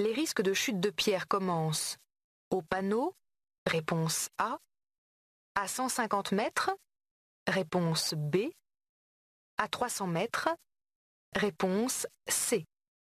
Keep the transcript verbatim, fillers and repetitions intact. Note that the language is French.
Les risques de chute de pierre commencent au panneau, réponse A, à cent cinquante mètres, réponse B, à trois cents mètres, réponse C.